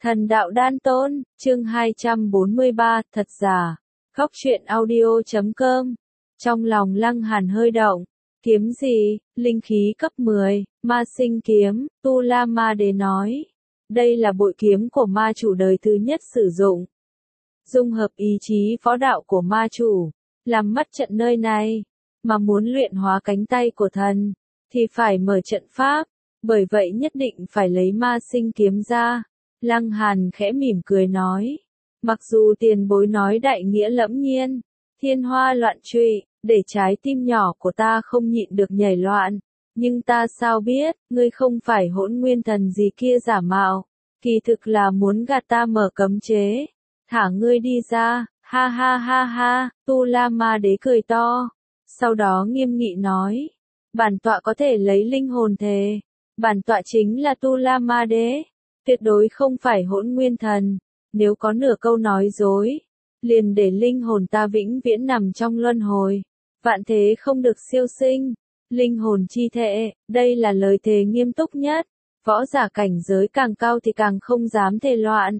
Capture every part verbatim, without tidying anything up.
Thần đạo đan tôn, chương hai trăm bốn mươi ba, thật giả. Góc truyện audio chấm com. Trong lòng Lăng Hàn hơi động. Kiếm gì? Linh khí cấp mười, ma sinh kiếm, Tu La Ma Đế nói. Đây là bội kiếm của ma chủ đời thứ nhất sử dụng. Dung hợp ý chí võ đạo của ma chủ, làm mất trận nơi này. Mà muốn luyện hóa cánh tay của thần, thì phải mở trận pháp. Bởi vậy nhất định phải lấy ma sinh kiếm ra. Lăng Hàn khẽ mỉm cười nói. Mặc dù tiền bối nói đại nghĩa lẫm nhiên, thiên hoa loạn trụy, để trái tim nhỏ của ta không nhịn được nhảy loạn. Nhưng ta sao biết, ngươi không phải hỗn nguyên thần gì kia giả mạo. Kỳ thực là muốn gạt ta mở cấm chế. Thả ngươi đi ra, ha ha ha ha, Tu La Ma Đế cười to. Sau đó nghiêm nghị nói. Bản tọa có thể lấy linh hồn thề. Bản tọa chính là Tu La Ma Đế. Tuyệt đối không phải hỗn nguyên thần. Nếu có nửa câu nói dối, liền để linh hồn ta vĩnh viễn nằm trong luân hồi. Vạn thế không được siêu sinh. Linh hồn chi thệ, đây là lời thề nghiêm túc nhất. Võ giả cảnh giới càng cao thì càng không dám thề loạn.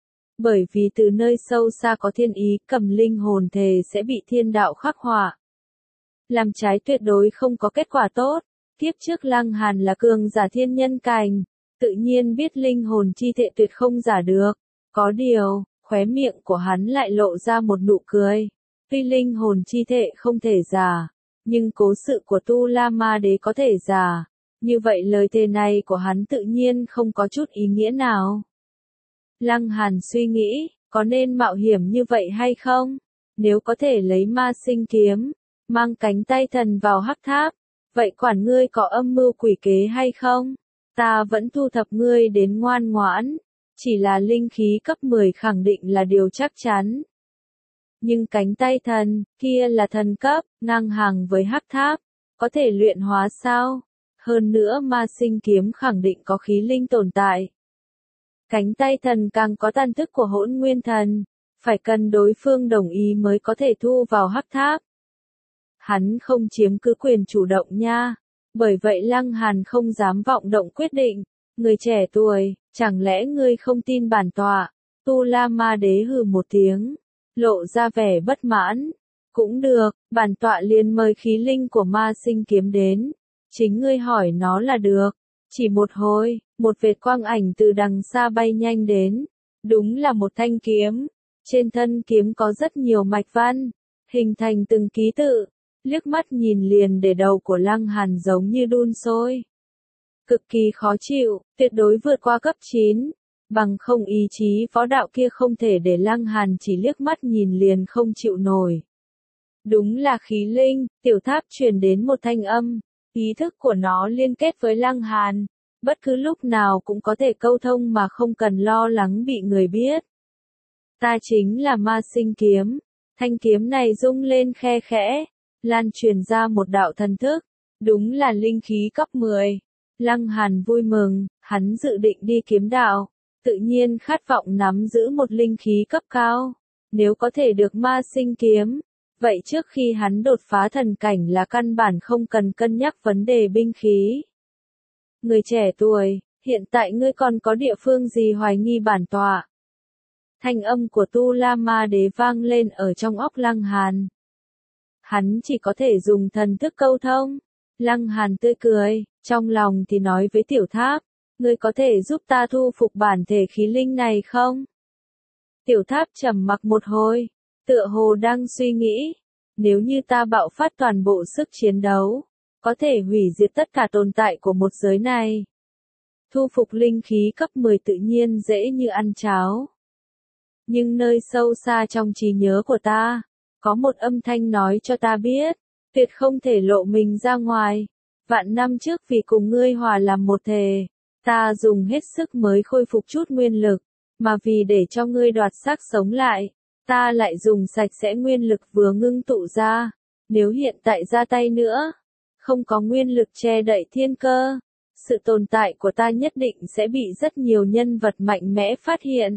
Bởi vì từ nơi sâu xa có thiên ý, cầm linh hồn thề sẽ bị thiên đạo khắc họa. Làm trái tuyệt đối không có kết quả tốt. Kiếp trước Lăng Hàn là cường giả thiên nhân cảnh, tự nhiên biết linh hồn chi thệ tuyệt không giả được. Có điều, khóe miệng của hắn lại lộ ra một nụ cười. Tuy linh hồn chi thệ không thể giả, nhưng cố sự của Tu La Ma Đế có thể giả. Như vậy lời thề này của hắn tự nhiên không có chút ý nghĩa nào. Lăng Hàn suy nghĩ, có nên mạo hiểm như vậy hay không? Nếu có thể lấy ma sinh kiếm, mang cánh tay thần vào hắc tháp, vậy quản ngươi có âm mưu quỷ kế hay không? Ta vẫn thu thập ngươi đến ngoan ngoãn, chỉ là linh khí cấp mười khẳng định là điều chắc chắn. Nhưng cánh tay thần, kia là thần cấp, ngang hàng với hắc tháp, có thể luyện hóa sao? Hơn nữa ma sinh kiếm khẳng định có khí linh tồn tại. Cánh tay thần càng có tàn thức của hỗn nguyên thần, phải cần đối phương đồng ý mới có thể thu vào hắc tháp. Hắn không chiếm cứ quyền chủ động nha. Bởi vậy Lăng Hàn không dám vọng động quyết định. Người trẻ tuổi, chẳng lẽ ngươi không tin bản tọa? Tu La Ma Đế hừ một tiếng, lộ ra vẻ bất mãn. Cũng được, bản tọa liền mời khí linh của ma sinh kiếm đến. Chính ngươi hỏi nó là được. Chỉ một hồi, một vệt quang ảnh từ đằng xa bay nhanh đến. Đúng là một thanh kiếm. Trên thân kiếm có rất nhiều mạch văn, hình thành từng ký tự. Liếc mắt nhìn liền để đầu của Lăng Hàn giống như đun sôi. Cực kỳ khó chịu, tuyệt đối vượt qua cấp chín. Bằng không ý chí võ đạo kia không thể để Lăng Hàn chỉ liếc mắt nhìn liền không chịu nổi. Đúng là khí linh, tiểu tháp truyền đến một thanh âm. Ý thức của nó liên kết với Lăng Hàn. Bất cứ lúc nào cũng có thể câu thông mà không cần lo lắng bị người biết. Ta chính là ma sinh kiếm. Thanh kiếm này rung lên khe khẽ. Lan truyền ra một đạo thần thức, đúng là linh khí cấp mười. Lăng Hàn vui mừng, hắn dự định đi kiếm đạo, tự nhiên khát vọng nắm giữ một linh khí cấp cao. Nếu có thể được ma sinh kiếm, vậy trước khi hắn đột phá thần cảnh là căn bản không cần cân nhắc vấn đề binh khí. Người trẻ tuổi, hiện tại ngươi còn có địa phương gì hoài nghi bản tọa? Thanh âm của Tu La Ma Đế vang lên ở trong óc Lăng Hàn. Hắn chỉ có thể dùng thần thức câu thông. Lăng Hàn tươi cười, trong lòng thì nói với tiểu tháp, ngươi có thể giúp ta thu phục bản thể khí linh này không? Tiểu tháp trầm mặc một hồi, tựa hồ đang suy nghĩ, nếu như ta bạo phát toàn bộ sức chiến đấu, có thể hủy diệt tất cả tồn tại của một giới này. Thu phục linh khí cấp mười tự nhiên dễ như ăn cháo. Nhưng nơi sâu xa trong trí nhớ của ta, có một âm thanh nói cho ta biết, tuyệt không thể lộ mình ra ngoài. Vạn năm trước vì cùng ngươi hòa làm một thể, ta dùng hết sức mới khôi phục chút nguyên lực, mà vì để cho ngươi đoạt xác sống lại, ta lại dùng sạch sẽ nguyên lực vừa ngưng tụ ra. Nếu hiện tại ra tay nữa, không có nguyên lực che đậy thiên cơ, sự tồn tại của ta nhất định sẽ bị rất nhiều nhân vật mạnh mẽ phát hiện.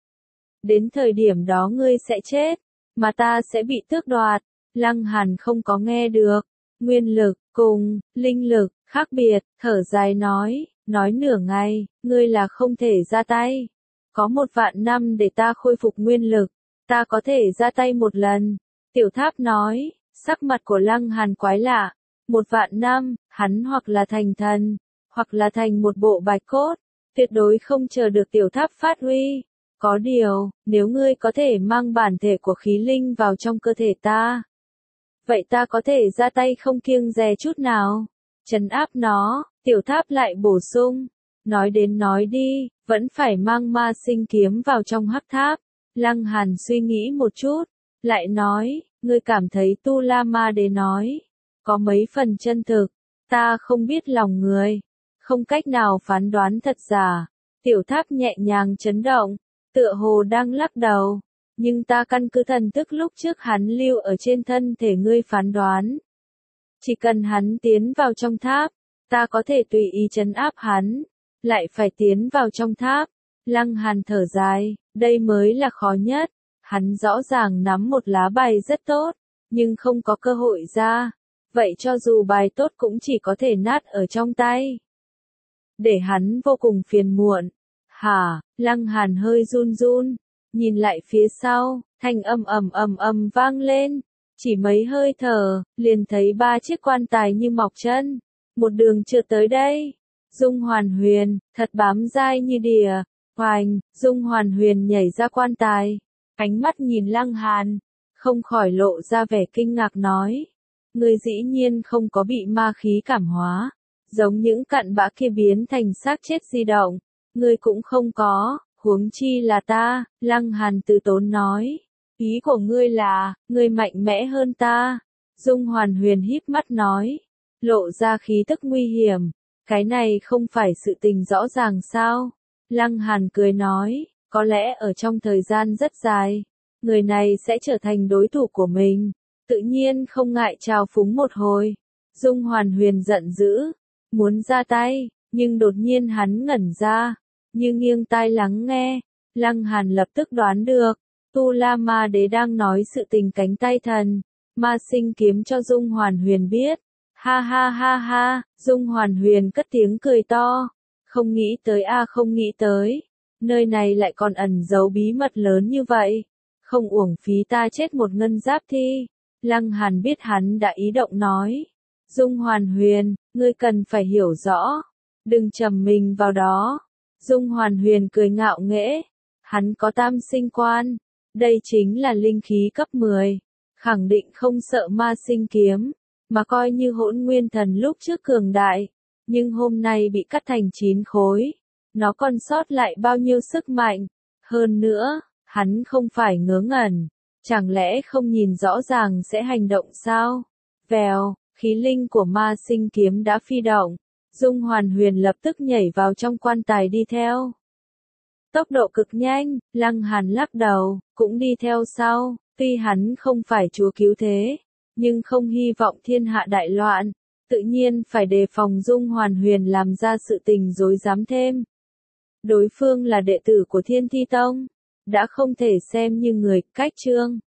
Đến thời điểm đó ngươi sẽ chết, mà ta sẽ bị tước đoạt. Lăng Hàn không có nghe được. Nguyên lực, cùng, linh lực, khác biệt, thở dài nói, nói nửa ngày, ngươi là không thể ra tay. Có một vạn năm để ta khôi phục nguyên lực, ta có thể ra tay một lần. Tiểu tháp nói, sắc mặt của Lăng Hàn quái lạ. Một vạn năm, hắn hoặc là thành thần, hoặc là thành một bộ bạch cốt, tuyệt đối không chờ được tiểu tháp phát huy. Có điều, nếu ngươi có thể mang bản thể của khí linh vào trong cơ thể ta, vậy ta có thể ra tay không kiêng dè chút nào, trấn áp nó. Tiểu tháp lại bổ sung, nói đến nói đi, vẫn phải mang ma sinh kiếm vào trong hắc tháp. Lăng Hàn suy nghĩ một chút, lại nói, ngươi cảm thấy Tu La Ma Đế nói, có mấy phần chân thực, ta không biết lòng người, không cách nào phán đoán thật giả. Tiểu tháp nhẹ nhàng chấn động, tựa hồ đang lắc đầu, nhưng ta căn cứ thần thức lúc trước hắn lưu ở trên thân thể ngươi phán đoán. Chỉ cần hắn tiến vào trong tháp, ta có thể tùy ý trấn áp hắn, lại phải tiến vào trong tháp. Lăng Hàn thở dài, đây mới là khó nhất, hắn rõ ràng nắm một lá bài rất tốt, nhưng không có cơ hội ra, vậy cho dù bài tốt cũng chỉ có thể nát ở trong tay. Để hắn vô cùng phiền muộn. Hả, Lăng Hàn hơi run run, nhìn lại phía sau, thanh âm ầm ầm ầm vang lên, chỉ mấy hơi thở, liền thấy ba chiếc quan tài như mọc chân, một đường trượt tới đây. Dung Hoàn Huyền, thật bám dai như đìa. Hoành, Dung Hoàn Huyền nhảy ra quan tài, ánh mắt nhìn Lăng Hàn, không khỏi lộ ra vẻ kinh ngạc nói, ngươi dĩ nhiên không có bị ma khí cảm hóa, giống những cặn bã kia biến thành xác chết di động, ngươi cũng không có, huống chi là ta. Lăng Hàn từ tốn nói, ý của ngươi là, ngươi mạnh mẽ hơn ta. Dung Hoàn Huyền híp mắt nói, lộ ra khí tức nguy hiểm, cái này không phải sự tình rõ ràng sao? Lăng Hàn cười nói, có lẽ ở trong thời gian rất dài, người này sẽ trở thành đối thủ của mình, tự nhiên không ngại trào phúng một hồi. Dung Hoàn Huyền giận dữ, muốn ra tay, nhưng đột nhiên hắn ngẩn ra, như nghiêng tai lắng nghe. Lăng Hàn lập tức đoán được, Tu La Ma Đế đang nói sự tình cánh tay thần, ma sinh kiếm cho Dung Hoàn Huyền biết. Ha ha ha ha, Dung Hoàn Huyền cất tiếng cười to. Không nghĩ tới a à, không nghĩ tới, nơi này lại còn ẩn giấu bí mật lớn như vậy, không uổng phí ta chết một ngân giáp thi. Lăng Hàn biết hắn đã ý động nói, Dung Hoàn Huyền, ngươi cần phải hiểu rõ, đừng trầm mình vào đó. Dung Hoàn Huyền cười ngạo nghễ, hắn có tam sinh quan, đây chính là linh khí cấp mười, khẳng định không sợ ma sinh kiếm, mà coi như Hỗn Nguyên Thần lúc trước cường đại. Nhưng hôm nay bị cắt thành chín khối, nó còn sót lại bao nhiêu sức mạnh. Hơn nữa, hắn không phải ngớ ngẩn, chẳng lẽ không nhìn rõ ràng sẽ hành động sao? Vèo, khí linh của ma sinh kiếm đã phi động, Dung Hoàn Huyền lập tức nhảy vào trong quan tài đi theo. Tốc độ cực nhanh, Lăng Hàn lắc đầu, cũng đi theo sau, tuy hắn không phải chúa cứu thế, nhưng không hy vọng thiên hạ đại loạn. Tự nhiên phải đề phòng Dung Hoàn Huyền làm ra sự tình dối dám thêm. Đối phương là đệ tử của Thiên Thi Tông, đã không thể xem như người cách chương.